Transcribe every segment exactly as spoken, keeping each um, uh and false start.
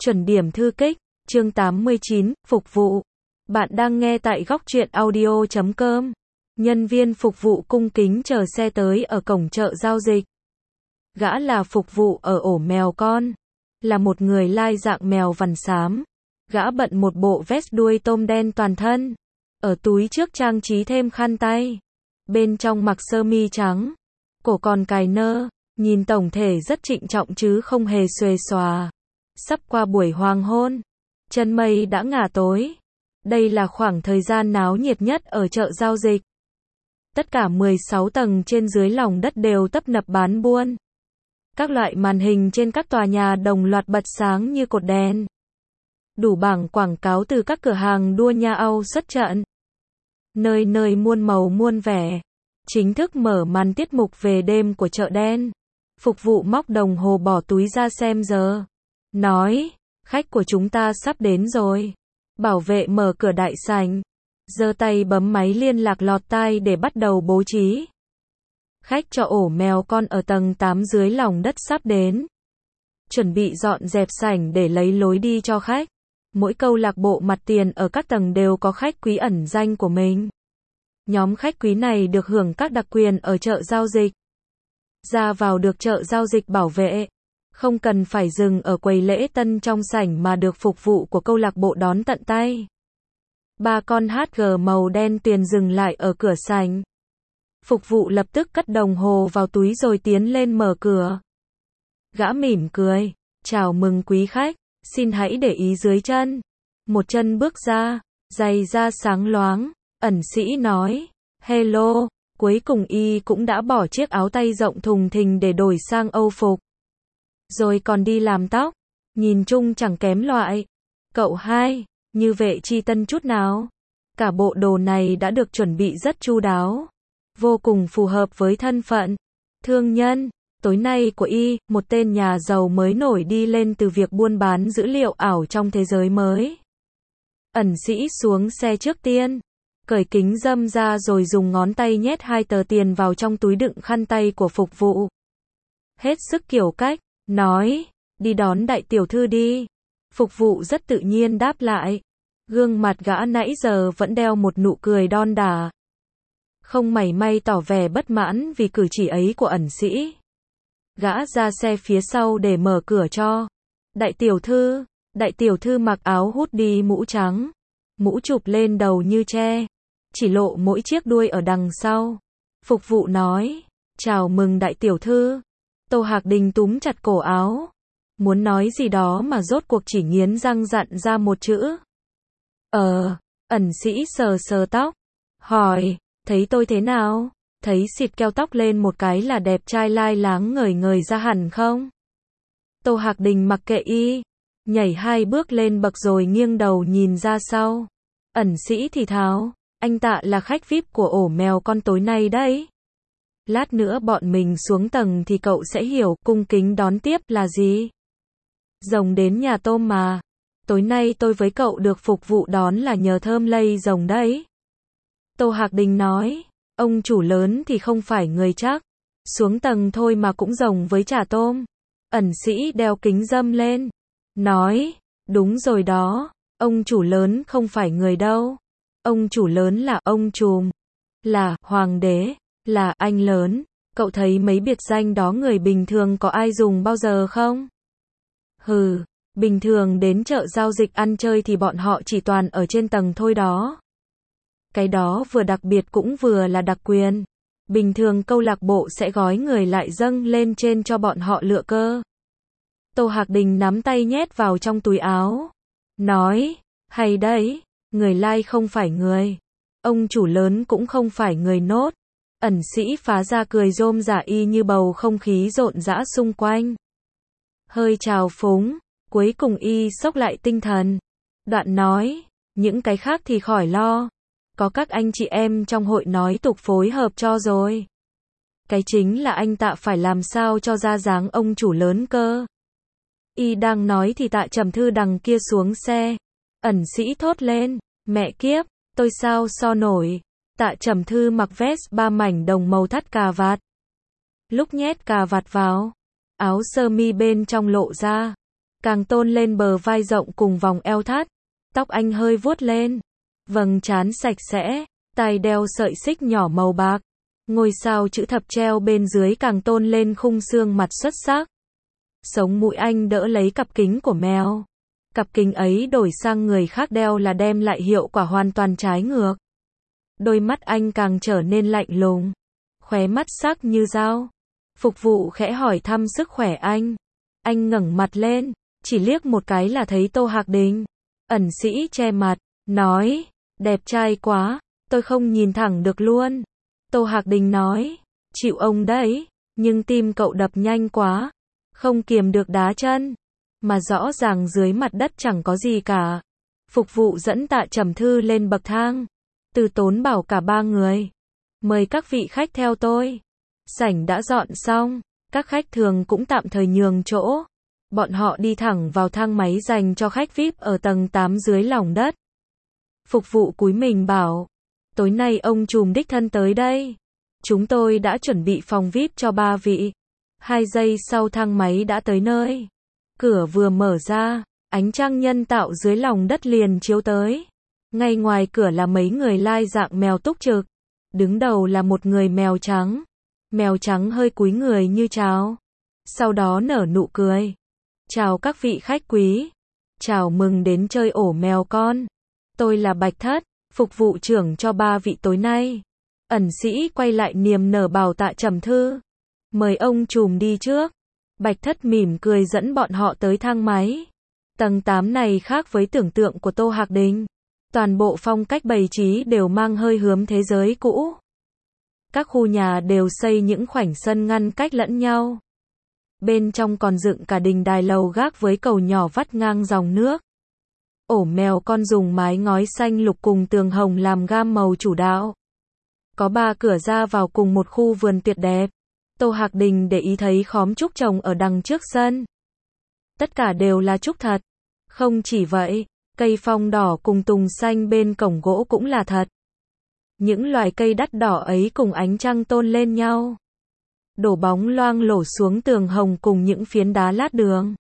Chuẩn điểm thư kích, chương tám mươi chín, phục vụ. Bạn đang nghe tại góc truyện audio chấm com. Nhân viên phục vụ cung kính chờ xe tới ở cổng chợ giao dịch. Gã là phục vụ ở ổ mèo con. Là một người lai dạng mèo vằn xám. Gã bận một bộ vest đuôi tôm đen toàn thân. Ở túi trước trang trí thêm khăn tay. Bên trong mặc sơ mi trắng. Cổ còn cài nơ. Nhìn tổng thể rất trịnh trọng chứ không hề xuề xòa. Sắp qua buổi hoàng hôn. Chân mây đã ngả tối. Đây là khoảng thời gian náo nhiệt nhất ở chợ giao dịch. Tất cả mười sáu tầng trên dưới lòng đất đều tấp nập bán buôn. Các loại màn hình trên các tòa nhà đồng loạt bật sáng như cột đèn. Đủ bảng quảng cáo từ các cửa hàng đua nha Âu xuất trận. Nơi nơi muôn màu muôn vẻ. Chính thức mở màn tiết mục về đêm của chợ đen. Phục vụ móc đồng hồ bỏ túi ra xem giờ. Nói, khách của chúng ta sắp đến rồi. Bảo vệ mở cửa đại sảnh. Giơ tay bấm máy liên lạc lọt tai để bắt đầu bố trí. Khách cho ổ mèo con ở tầng tám dưới lòng đất sắp đến. Chuẩn bị dọn dẹp sảnh để lấy lối đi cho khách. Mỗi câu lạc bộ mặt tiền ở các tầng đều có khách quý ẩn danh của mình. Nhóm khách quý này được hưởng các đặc quyền ở chợ giao dịch. Ra vào được chợ giao dịch bảo vệ. Không cần phải dừng ở quầy lễ tân trong sảnh mà được phục vụ của câu lạc bộ đón tận tay. Ba con hát giê màu đen tuyền dừng lại ở cửa sảnh. Phục vụ lập tức cất đồng hồ vào túi rồi tiến lên mở cửa. Gã mỉm cười. Chào mừng quý khách. Xin hãy để ý dưới chân. Một chân bước ra. Giày da sáng loáng. Ẩn sĩ nói. Hello. Cuối cùng y cũng đã bỏ chiếc áo tay rộng thùng thình để đổi sang âu phục. Rồi còn đi làm tóc. Nhìn chung chẳng kém loại. Cậu hai. Như vệ chi tân chút nào. Cả bộ đồ này đã được chuẩn bị rất chu đáo. Vô cùng phù hợp với thân phận. Thương nhân. Tối nay của y, một tên nhà giàu mới nổi đi lên từ việc buôn bán dữ liệu ảo trong thế giới mới. Ẩn sĩ xuống xe trước tiên. Cởi kính râm ra rồi dùng ngón tay nhét hai tờ tiền vào trong túi đựng khăn tay của phục vụ. Hết sức kiểu cách. Nói, đi đón đại tiểu thư đi. Phục vụ rất tự nhiên đáp lại. Gương mặt gã nãy giờ vẫn đeo một nụ cười đon đả. Không mảy may tỏ vẻ bất mãn vì cử chỉ ấy của ẩn sĩ. Gã ra xe phía sau để mở cửa cho. Đại tiểu thư, đại tiểu thư mặc áo hoodie mũ trắng. Mũ chụp lên đầu như tre. Chỉ lộ mỗi chiếc đuôi ở đằng sau. Phục vụ nói, chào mừng đại tiểu thư. Tô Hạc Đình túm chặt cổ áo. Muốn nói gì đó mà rốt cuộc chỉ nghiến răng dặn ra một chữ. Ờ, ẩn sĩ sờ sờ tóc. Hỏi, thấy tôi thế nào? Thấy xịt keo tóc lên một cái là đẹp trai lai láng ngời ngời ra hẳn không? Tô Hạc Đình mặc kệ y. Nhảy hai bước lên bậc rồi nghiêng đầu nhìn ra sau. Ẩn sĩ thì thào, anh Tạ là khách vi ai pi của ổ mèo con tối nay đấy. Lát nữa bọn mình xuống tầng thì cậu sẽ hiểu cung kính đón tiếp là gì. Rồng đến nhà tôm mà. Tối nay tôi với cậu được phục vụ đón là nhờ thơm lây rồng đấy. Tô Hạc Đình nói, ông chủ lớn thì không phải người chắc. Xuống tầng thôi mà cũng rồng với chả tôm. Ẩn sĩ đeo kính râm lên. Nói, đúng rồi đó, ông chủ lớn không phải người đâu. Ông chủ lớn là ông trùm. Là hoàng đế. Là anh lớn. Cậu thấy mấy biệt danh đó người bình thường có ai dùng bao giờ không? Hừ, bình thường đến chợ giao dịch ăn chơi thì bọn họ chỉ toàn ở trên tầng thôi đó. Cái đó vừa đặc biệt cũng vừa là đặc quyền. Bình thường câu lạc bộ sẽ gói người lại dâng lên trên cho bọn họ lựa cơ. Tô Hạc Đình nắm tay nhét vào trong túi áo. Nói, hay đấy, người lai không phải người. Ông chủ lớn cũng không phải người nốt. Ẩn sĩ phá ra cười rôm rả y như bầu không khí rộn rã xung quanh. Hơi trào phúng, cuối cùng y xốc lại tinh thần. Đoạn nói, những cái khác thì khỏi lo. Có các anh chị em trong hội nói tục phối hợp cho rồi. Cái chính là anh Tạ phải làm sao cho ra dáng ông chủ lớn cơ. Y đang nói thì Tạ Trầm Thư đằng kia xuống xe. Ẩn sĩ thốt lên, mẹ kiếp, tôi sao so nổi. Tạ Trầm Thư mặc vest ba mảnh đồng màu thắt cà vạt. Lúc nhét cà vạt vào, áo sơ mi bên trong lộ ra. càng tôn lên bờ vai rộng cùng vòng eo thắt. Tóc anh hơi vuốt lên, vầng trán sạch sẽ, tai đeo sợi xích nhỏ màu bạc. Ngôi sao chữ thập treo bên dưới càng tôn lên khung xương mặt xuất sắc. Sống mũi anh đỡ lấy cặp kính của mèo. Cặp kính ấy đổi sang người khác đeo là đem lại hiệu quả hoàn toàn trái ngược. Đôi mắt anh càng trở nên lạnh lùng, khóe mắt sắc như dao. Phục vụ khẽ hỏi thăm sức khỏe anh. Anh ngẩng mặt lên, chỉ liếc một cái là thấy Tô Hạc Đình. Ẩn sĩ che mặt, nói, đẹp trai quá, tôi không nhìn thẳng được luôn. Tô Hạc Đình nói, chịu ông đấy, nhưng tim cậu đập nhanh quá, không kiềm được đá chân, mà rõ ràng dưới mặt đất chẳng có gì cả. Phục vụ dẫn Tạ Trầm Thư lên bậc thang. Từ Tốn bảo cả ba người, mời các vị khách theo tôi. Sảnh đã dọn xong, các khách thường cũng tạm thời nhường chỗ. Bọn họ đi thẳng vào thang máy dành cho khách vi ai pi ở tầng tám dưới lòng đất. Phục vụ cúi mình bảo, tối nay ông trùm đích thân tới đây. Chúng tôi đã chuẩn bị phòng vi ai pi cho ba vị. Hai giây sau thang máy đã tới nơi. Cửa vừa mở ra, ánh trăng nhân tạo dưới lòng đất liền chiếu tới. Ngay ngoài cửa là mấy người lai dạng mèo túc trực. Đứng đầu là một người mèo trắng. Mèo trắng hơi cúi người như chào. Sau đó nở nụ cười. Chào các vị khách quý. Chào mừng đến chơi ổ mèo con. Tôi là Bạch Thất, phục vụ trưởng cho ba vị tối nay. Ẩn sĩ quay lại niềm nở bảo Tạ Trầm Thư. Mời ông trùm đi trước. Bạch Thất mỉm cười dẫn bọn họ tới thang máy. Tầng tám này khác với tưởng tượng của Tô Hạc Đình. Toàn bộ phong cách bày trí đều mang hơi hướng thế giới cũ. Các khu nhà đều xây những khoảnh sân ngăn cách lẫn nhau. Bên trong còn dựng cả đình đài lầu gác với cầu nhỏ vắt ngang dòng nước. Ổ mèo con dùng mái ngói xanh lục cùng tường hồng làm gam màu chủ đạo. Có ba cửa ra vào cùng một khu vườn tuyệt đẹp. Tô Hạc Đình để ý thấy khóm trúc trồng ở đằng trước sân. Tất cả đều là trúc thật. Không chỉ vậy, cây phong đỏ cùng tùng xanh bên cổng gỗ cũng là thật. Những loài cây đắt đỏ ấy cùng ánh trăng tôn lên nhau. Đổ bóng loang lổ xuống tường hồng cùng những phiến đá lát đường.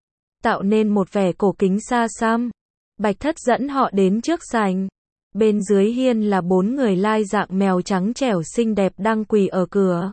Tạo nên một vẻ cổ kính xa xăm. Bạch Thất dẫn họ đến trước sảnh. Bên dưới hiên là bốn người lai dạng mèo trắng trẻo xinh đẹp đang quỳ ở cửa.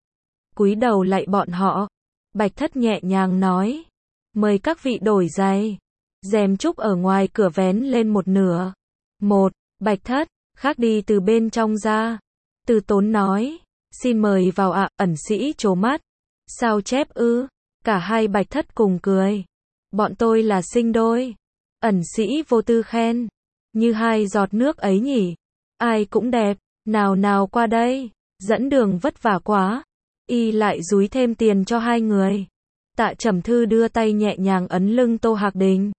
Cúi đầu lạy bọn họ. Bạch Thất nhẹ nhàng nói. Mời các vị đổi giày. Rèm trúc ở ngoài cửa vén lên một nửa. Một, Bạch Thất, khác đi từ bên trong ra. Từ Tốn nói. Xin mời vào ạ, ẩn sĩ trố mắt. Sao chép ư? Cả hai Bạch Thất cùng cười. Bọn tôi là sinh đôi. Ẩn sĩ vô tư khen. Như hai giọt nước ấy nhỉ. Ai cũng đẹp. Nào nào qua đây. Dẫn đường vất vả quá. Y lại dúi thêm tiền cho hai người. Tạ Trầm Thư đưa tay nhẹ nhàng ấn lưng Tô Hạc Đình.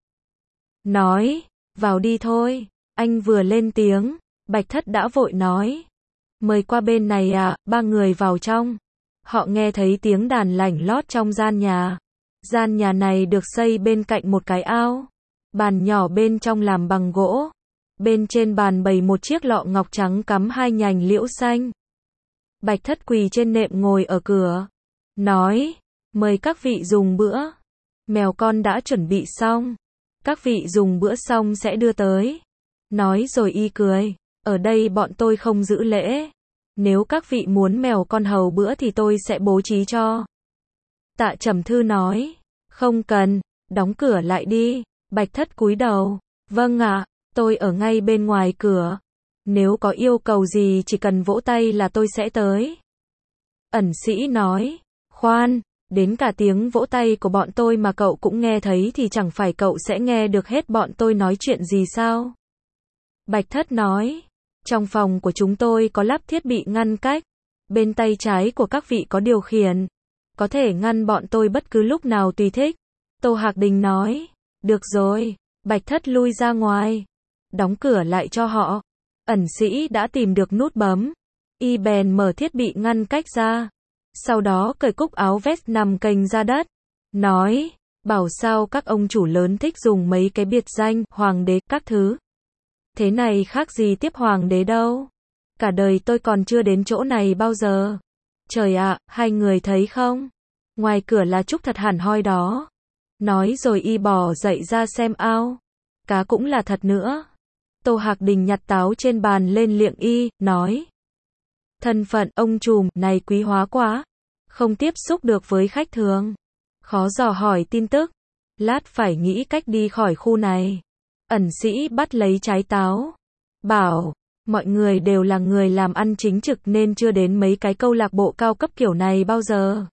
Nói. Vào đi thôi. Anh vừa lên tiếng. Bạch Thất đã vội nói. Mời qua bên này ạ, ba người vào trong. Họ nghe thấy tiếng đàn lảnh lót trong gian nhà. Gian nhà này được xây bên cạnh một cái ao. Bàn nhỏ bên trong làm bằng gỗ. Bên trên bàn bày một chiếc lọ ngọc trắng cắm hai nhành liễu xanh. Bạch Thất quỳ trên nệm ngồi ở cửa. Nói, mời các vị dùng bữa. Mèo con đã chuẩn bị xong. Các vị dùng bữa xong sẽ đưa tới. Nói rồi y cười. Ở đây bọn tôi không giữ lễ. Nếu các vị muốn mèo con hầu bữa thì tôi sẽ bố trí cho. Tạ Trầm Thư nói. Không cần, đóng cửa lại đi. Bạch Thất cúi đầu. Vâng ạ, tôi ở ngay bên ngoài cửa. Nếu có yêu cầu gì chỉ cần vỗ tay là tôi sẽ tới. Ẩn sĩ nói. Khoan, đến cả tiếng vỗ tay của bọn tôi mà cậu cũng nghe thấy thì chẳng phải cậu sẽ nghe được hết bọn tôi nói chuyện gì sao? Bạch Thất nói. Trong phòng của chúng tôi có lắp thiết bị ngăn cách. Bên tay trái của các vị có điều khiển. Có thể ngăn bọn tôi bất cứ lúc nào tùy thích. Tô Hạc Đình nói. Được rồi. Bạch Thất lui ra ngoài. Đóng cửa lại cho họ. Ẩn sĩ đã tìm được nút bấm. Y bèn mở thiết bị ngăn cách ra. Sau đó cởi cúc áo vest nằm kềnh ra đất. Nói. Bảo sao các ông chủ lớn thích dùng mấy cái biệt danh, hoàng đế, các thứ. Thế này khác gì tiếp hoàng đế đâu. Cả đời tôi còn chưa đến chỗ này bao giờ. Trời ạ, hai người thấy không? Ngoài cửa là trúc thật hẳn hoi đó. Nói rồi y bò dậy ra xem ao. Cá cũng là thật nữa. Tô Hạc Đình nhặt táo trên bàn lên liệng y, nói. Thân phận ông trùm này quý hóa quá. Không tiếp xúc được với khách thường. Khó dò hỏi tin tức. Lát phải nghĩ cách đi khỏi khu này. Ẩn sĩ bắt lấy trái táo. Bảo, mọi người đều là người làm ăn chính trực nên chưa đến mấy cái câu lạc bộ cao cấp kiểu này bao giờ.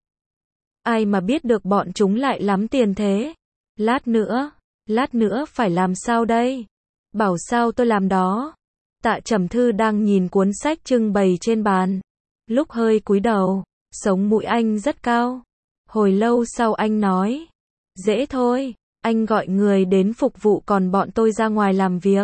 Ai mà biết được bọn chúng lại lắm tiền thế. Lát nữa, lát nữa phải làm sao đây? Bảo sao tôi làm đó. Tạ Trầm Thư đang nhìn cuốn sách trưng bày trên bàn. Lúc hơi cúi đầu, sống mũi anh rất cao. Hồi lâu sau anh nói. Dễ thôi, anh gọi người đến phục vụ còn bọn tôi ra ngoài làm việc.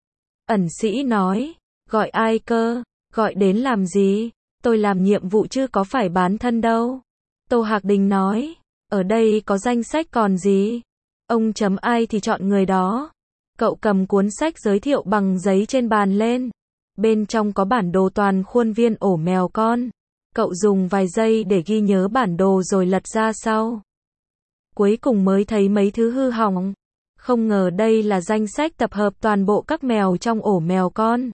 Ẩn sĩ nói. Gọi ai cơ? Gọi đến làm gì? Tôi làm nhiệm vụ chứ có phải bán thân đâu. Tô Hạc Đình nói. Ở đây có danh sách còn gì? Ông chấm ai thì chọn người đó. Cậu cầm cuốn sách giới thiệu bằng giấy trên bàn lên. Bên trong có bản đồ toàn khuôn viên ổ mèo con. Cậu dùng vài giây để ghi nhớ bản đồ rồi lật ra sau. Cuối cùng mới thấy mấy thứ hư hỏng. Không ngờ đây là danh sách tập hợp toàn bộ các mèo trong ổ mèo con.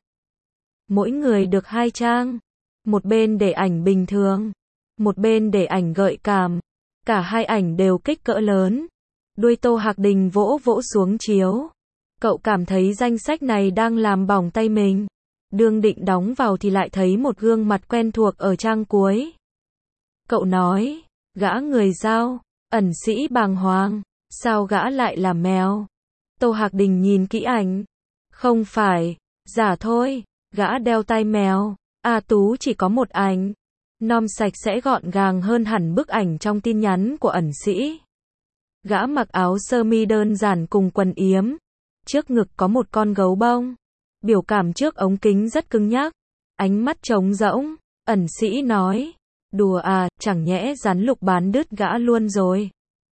Mỗi người được hai trang. Một bên để ảnh bình thường. Một bên để ảnh gợi cảm. Cả hai ảnh đều kích cỡ lớn. Đuôi Tô Hạc Đình vỗ vỗ xuống chiếu. Cậu cảm thấy danh sách này đang làm bỏng tay mình. Đương định đóng vào thì lại thấy một gương mặt quen thuộc ở trang cuối. Cậu nói, gã người Dao. Ẩn sĩ bàng hoàng. Sao gã lại là mèo? Tô Hạc Đình nhìn kỹ ảnh. Không phải, giả thôi, gã đeo tai mèo. A Tú chỉ có một ảnh. Nom sạch sẽ gọn gàng hơn hẳn bức ảnh trong tin nhắn của ẩn sĩ. Gã mặc áo sơ mi đơn giản cùng quần yếm. Trước ngực có một con gấu bông. Biểu cảm trước ống kính rất cứng nhắc. Ánh mắt trống rỗng. Ẩn sĩ nói. Đùa à, chẳng nhẽ rắn lục bán đứt gã luôn rồi.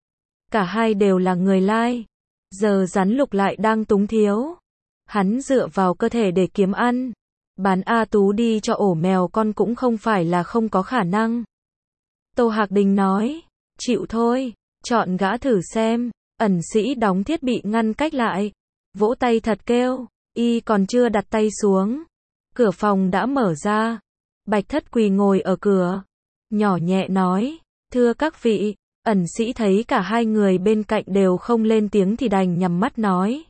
Cả hai đều là người lai. Giờ rắn lục lại đang túng thiếu. Hắn dựa vào cơ thể để kiếm ăn. Bán A Tú đi cho ổ mèo con cũng không phải là không có khả năng. Tô Hạc Đình nói. Chịu thôi, chọn gã thử xem. Ẩn sĩ đóng thiết bị ngăn cách lại. Vỗ tay thật kêu. Y còn chưa đặt tay xuống. Cửa phòng đã mở ra. Bạch Thất quỳ ngồi ở cửa. Nhỏ nhẹ nói. Thưa các vị. Ẩn sĩ thấy cả hai người bên cạnh đều không lên tiếng thì đành nhắm mắt nói.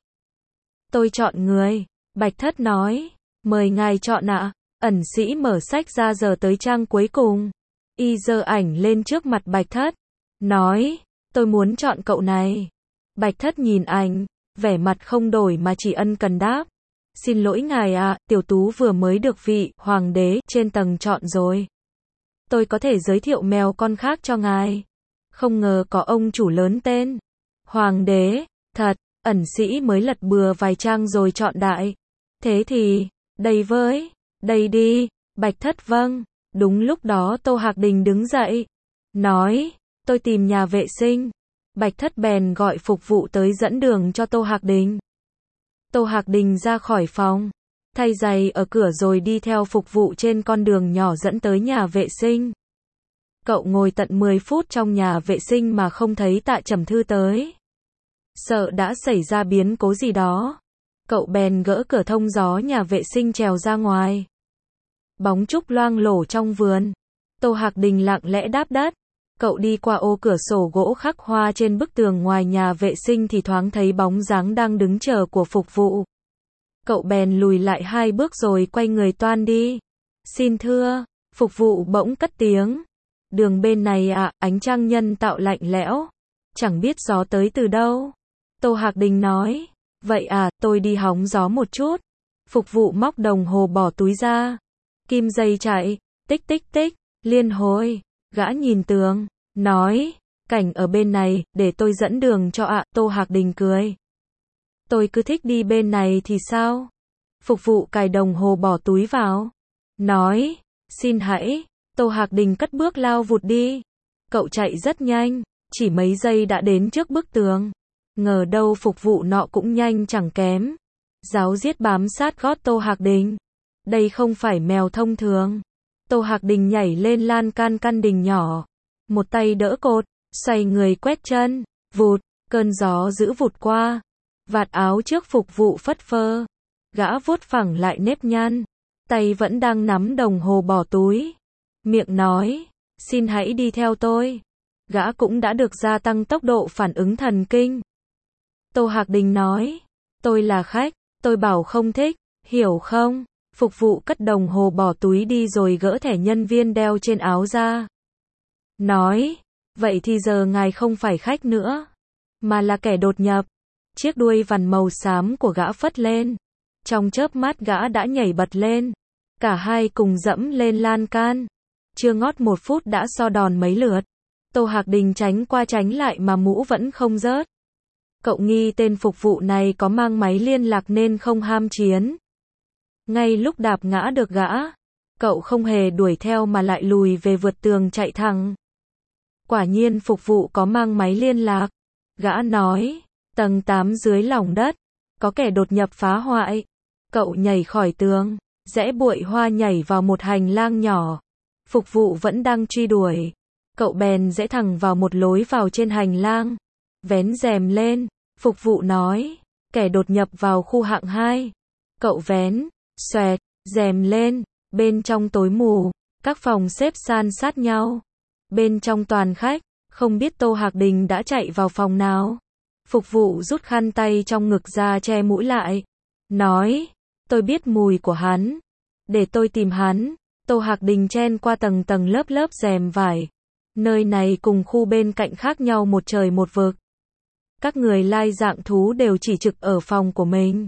Tôi chọn người. Bạch Thất nói. Mời ngài chọn ạ. Ẩn sĩ mở sách ra giờ tới trang cuối cùng. Y giơ ảnh lên trước mặt Bạch Thất. Nói. Tôi muốn chọn cậu này. Bạch Thất nhìn ảnh. Vẻ mặt không đổi mà chỉ ân cần đáp. Xin lỗi ngài ạ, tiểu tú vừa mới được vị hoàng đế trên tầng chọn rồi. Tôi có thể giới thiệu mèo con khác cho ngài. Không ngờ có ông chủ lớn tên. Hoàng đế, thật, ẩn sĩ mới lật bừa vài trang rồi chọn đại. Thế thì, đây với, đây đi, Bạch Thất vâng. Đúng lúc đó Tô Hạc Đình đứng dậy. Nói, tôi tìm nhà vệ sinh. Bạch Thất bèn gọi phục vụ tới dẫn đường cho Tô Hạc Đình. Tô Hạc Đình ra khỏi phòng. Thay giày ở cửa rồi đi theo phục vụ trên con đường nhỏ dẫn tới nhà vệ sinh. Cậu ngồi tận mười phút trong nhà vệ sinh mà không thấy Tạ Trầm Thư tới. Sợ đã xảy ra biến cố gì đó. Cậu bèn gỡ cửa thông gió nhà vệ sinh trèo ra ngoài. Bóng trúc loang lổ trong vườn. Tô Hạc Đình lặng lẽ đáp đất. Cậu đi qua ô cửa sổ gỗ khắc hoa trên bức tường ngoài nhà vệ sinh thì thoáng thấy bóng dáng đang đứng chờ của phục vụ. Cậu bèn lùi lại hai bước rồi quay người toan đi. Xin thưa, phục vụ bỗng cất tiếng. Đường bên này ạ, à, ánh trăng nhân tạo lạnh lẽo. Chẳng biết gió tới từ đâu. Tô Hạc Đình nói. Vậy à, tôi đi hóng gió một chút. Phục vụ móc đồng hồ bỏ túi ra. Kim dây chạy, tích tích tích, liên hồi. Gã nhìn tường, nói. Cảnh ở bên này, để tôi dẫn đường cho ạ. À. Tô Hạc Đình cười. Tôi cứ thích đi bên này thì sao? Phục vụ cài đồng hồ bỏ túi vào. Nói. Xin hãy. Tô Hạc Đình cất bước lao vụt đi. Cậu chạy rất nhanh. Chỉ mấy giây đã đến trước bức tường. Ngờ đâu phục vụ nọ cũng nhanh chẳng kém. Ráo riết bám sát gót Tô Hạc Đình. Đây không phải mèo thông thường. Tô Hạc Đình nhảy lên lan can căn đình nhỏ. Một tay đỡ cột. Xoay người quét chân. Vụt. Cơn gió dữ vụt qua, vạt áo trước phục vụ phất phơ. Gã vuốt phẳng lại nếp nhăn, tay vẫn đang nắm đồng hồ bỏ túi. Miệng nói, xin hãy đi theo tôi. Gã cũng đã được gia tăng tốc độ phản ứng thần kinh. Tô Hạc Đình nói, tôi là khách, tôi bảo không thích, hiểu không? Phục vụ cất đồng hồ bỏ túi đi rồi gỡ thẻ nhân viên đeo trên áo ra. Nói, vậy thì giờ ngài không phải khách nữa, mà là kẻ đột nhập. Chiếc đuôi vằn màu xám của gã phất lên. Trong chớp mắt gã đã nhảy bật lên. Cả hai cùng dẫm lên lan can. Chưa ngót một phút đã so đòn mấy lượt. Tô Hạc Đình tránh qua tránh lại mà mũ vẫn không rớt. Cậu nghi tên phục vụ này có mang máy liên lạc nên không ham chiến. Ngay lúc đạp ngã được gã, cậu không hề đuổi theo mà lại lùi về vượt tường chạy thẳng. Quả nhiên phục vụ có mang máy liên lạc. Gã nói, tầng tám dưới lòng đất, có kẻ đột nhập phá hoại. Cậu nhảy khỏi tường, rẽ bụi hoa nhảy vào một hành lang nhỏ. Phục vụ vẫn đang truy đuổi. Cậu bèn rẽ thẳng vào một lối vào trên hành lang. Vén rèm lên, phục vụ nói, kẻ đột nhập vào khu hạng hai. Cậu vén, xoẹt, rèm lên, bên trong tối mù, các phòng xếp san sát nhau. Bên trong toàn khách, không biết Tô Hạc Đình đã chạy vào phòng nào. Phục vụ rút khăn tay trong ngực ra che mũi lại. Nói, tôi biết mùi của hắn. Để tôi tìm hắn. Tô Hạc Đình chen qua tầng tầng lớp lớp rèm vải. Nơi này cùng khu bên cạnh khác nhau một trời một vực. Các người lai dạng thú đều chỉ trực ở phòng của mình.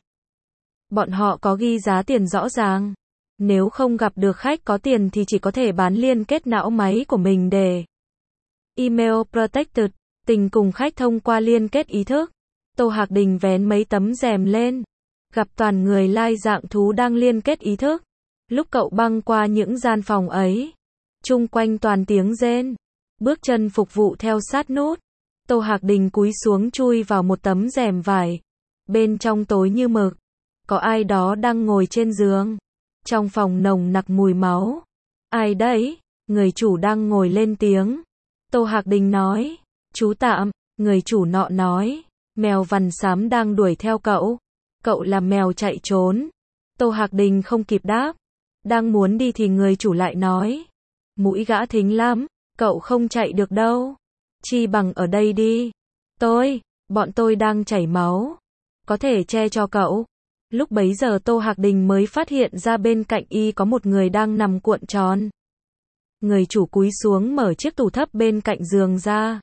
Bọn họ có ghi giá tiền rõ ràng. Nếu không gặp được khách có tiền thì chỉ có thể bán liên kết não máy của mình để email protected, tình cùng khách thông qua liên kết ý thức. Tô Hạc Đình vén mấy tấm rèm lên, gặp toàn người lai dạng thú đang liên kết ý thức. Lúc cậu băng qua những gian phòng ấy, chung quanh toàn tiếng rên, bước chân phục vụ theo sát nút. Tô Hạc Đình cúi xuống chui vào một tấm rèm vải. Bên trong tối như mực, có ai đó đang ngồi trên giường. Trong phòng nồng nặc mùi máu. Ai đấy? Người chủ đang ngồi lên tiếng. Tô Hạc Đình nói, chú tạm. Người chủ nọ nói, mèo vằn xám đang đuổi theo cậu. Cậu là mèo chạy trốn. Tô Hạc Đình không kịp đáp. Đang muốn đi thì người chủ lại nói, mũi gã thính lắm, cậu không chạy được đâu. Chi bằng ở đây đi. Tôi, bọn tôi đang chảy máu. Có thể che cho cậu. Lúc bấy giờ Tô Hạc Đình mới phát hiện ra bên cạnh y có một người đang nằm cuộn tròn. Người chủ cúi xuống mở chiếc tủ thấp bên cạnh giường ra.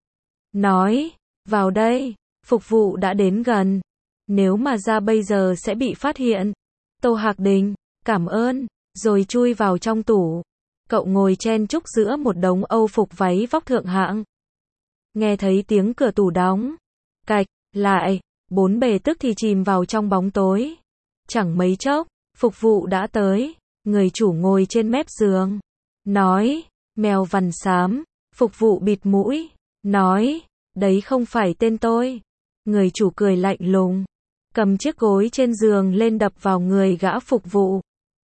Nói, vào đây, phục vụ đã đến gần. Nếu mà ra bây giờ sẽ bị phát hiện. Tô Hạc Đình, cảm ơn, rồi chui vào trong tủ. Cậu ngồi chen chúc giữa một đống âu phục váy vóc thượng hạng. Nghe thấy tiếng cửa tủ đóng. Cạch, lại, bốn bề tức thì chìm vào trong bóng tối. Chẳng mấy chốc, phục vụ đã tới. Người chủ ngồi trên mép giường. Nói, mèo vằn xám. Phục vụ bịt mũi. Nói, đấy không phải tên tôi. Người chủ cười lạnh lùng. Cầm chiếc gối trên giường lên đập vào người gã phục vụ.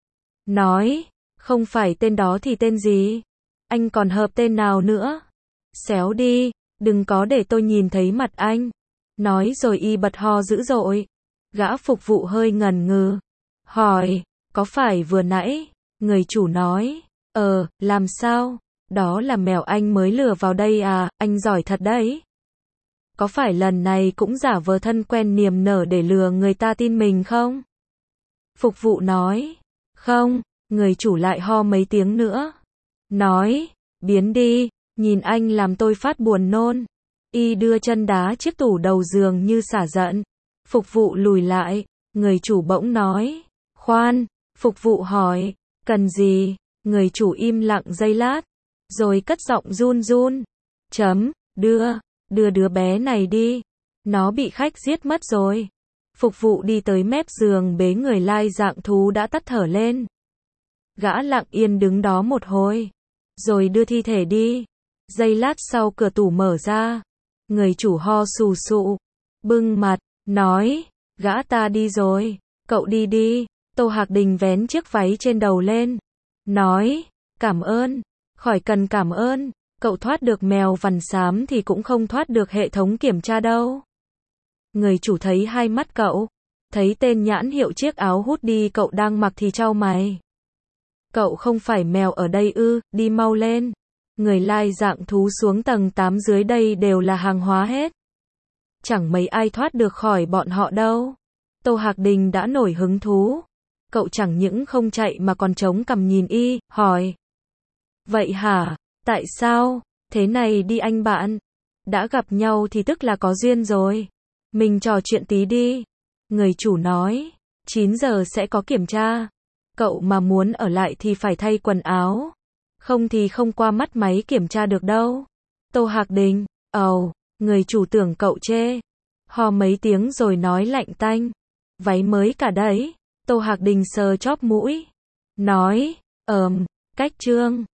Nói, không phải tên đó thì tên gì? Anh còn hợp tên nào nữa? Xéo đi, đừng có để tôi nhìn thấy mặt anh. Nói rồi y bật ho dữ dội. Gã phục vụ hơi ngần ngừ. Hỏi, có phải vừa nãy? Người chủ nói, ờ, làm sao? Đó là mèo anh mới lừa vào đây à, anh giỏi thật đấy. Có phải lần này cũng giả vờ thân quen niềm nở để lừa người ta tin mình không? Phục vụ nói, không, người chủ lại ho mấy tiếng nữa. Nói, biến đi, nhìn anh làm tôi phát buồn nôn. Y đưa chân đá chiếc tủ đầu giường như xả giận. Phục vụ lùi lại, người chủ bỗng nói, khoan, phục vụ hỏi, cần gì? Người chủ im lặng giây lát, rồi cất giọng run run. Chấm, đưa, đưa đứa bé này đi. Nó bị khách giết mất rồi. Phục vụ đi tới mép giường bế người lai dạng thú đã tắt thở lên. Gã lặng yên đứng đó một hồi, rồi đưa thi thể đi. Giây lát sau cửa tủ mở ra. Người chủ ho sù sụ, bưng mặt, nói, gã ta đi rồi, cậu đi đi. Tô Hạc Đình vén chiếc váy trên đầu lên. Nói, cảm ơn, khỏi cần cảm ơn, Cậu thoát được mèo vằn xám thì cũng không thoát được hệ thống kiểm tra đâu. Người chủ thấy hai mắt cậu, thấy tên nhãn hiệu chiếc áo hoodie cậu đang mặc thì chau mày. Cậu không phải mèo ở đây ư, đi mau lên. Người lai dạng thú xuống tầng tám dưới đây đều là hàng hóa hết. Chẳng mấy ai thoát được khỏi bọn họ đâu. Tô Hạc Đình đã nổi hứng thú. Cậu chẳng những không chạy mà còn chống cằm nhìn y, hỏi. Vậy hả? Tại sao? Thế này đi anh bạn. Đã gặp nhau thì tức là có duyên rồi. Mình trò chuyện tí đi. Người chủ nói. chín giờ sẽ có kiểm tra. Cậu mà muốn ở lại thì phải thay quần áo. Không thì không qua mắt máy kiểm tra được đâu. Tô Hạc Đình. Ồ, oh, người chủ tưởng cậu chê. Ho mấy tiếng rồi nói lạnh tanh. Váy mới cả đấy. Tô Hạc Đình sờ chóp mũi. Nói. Ờm, cách trương.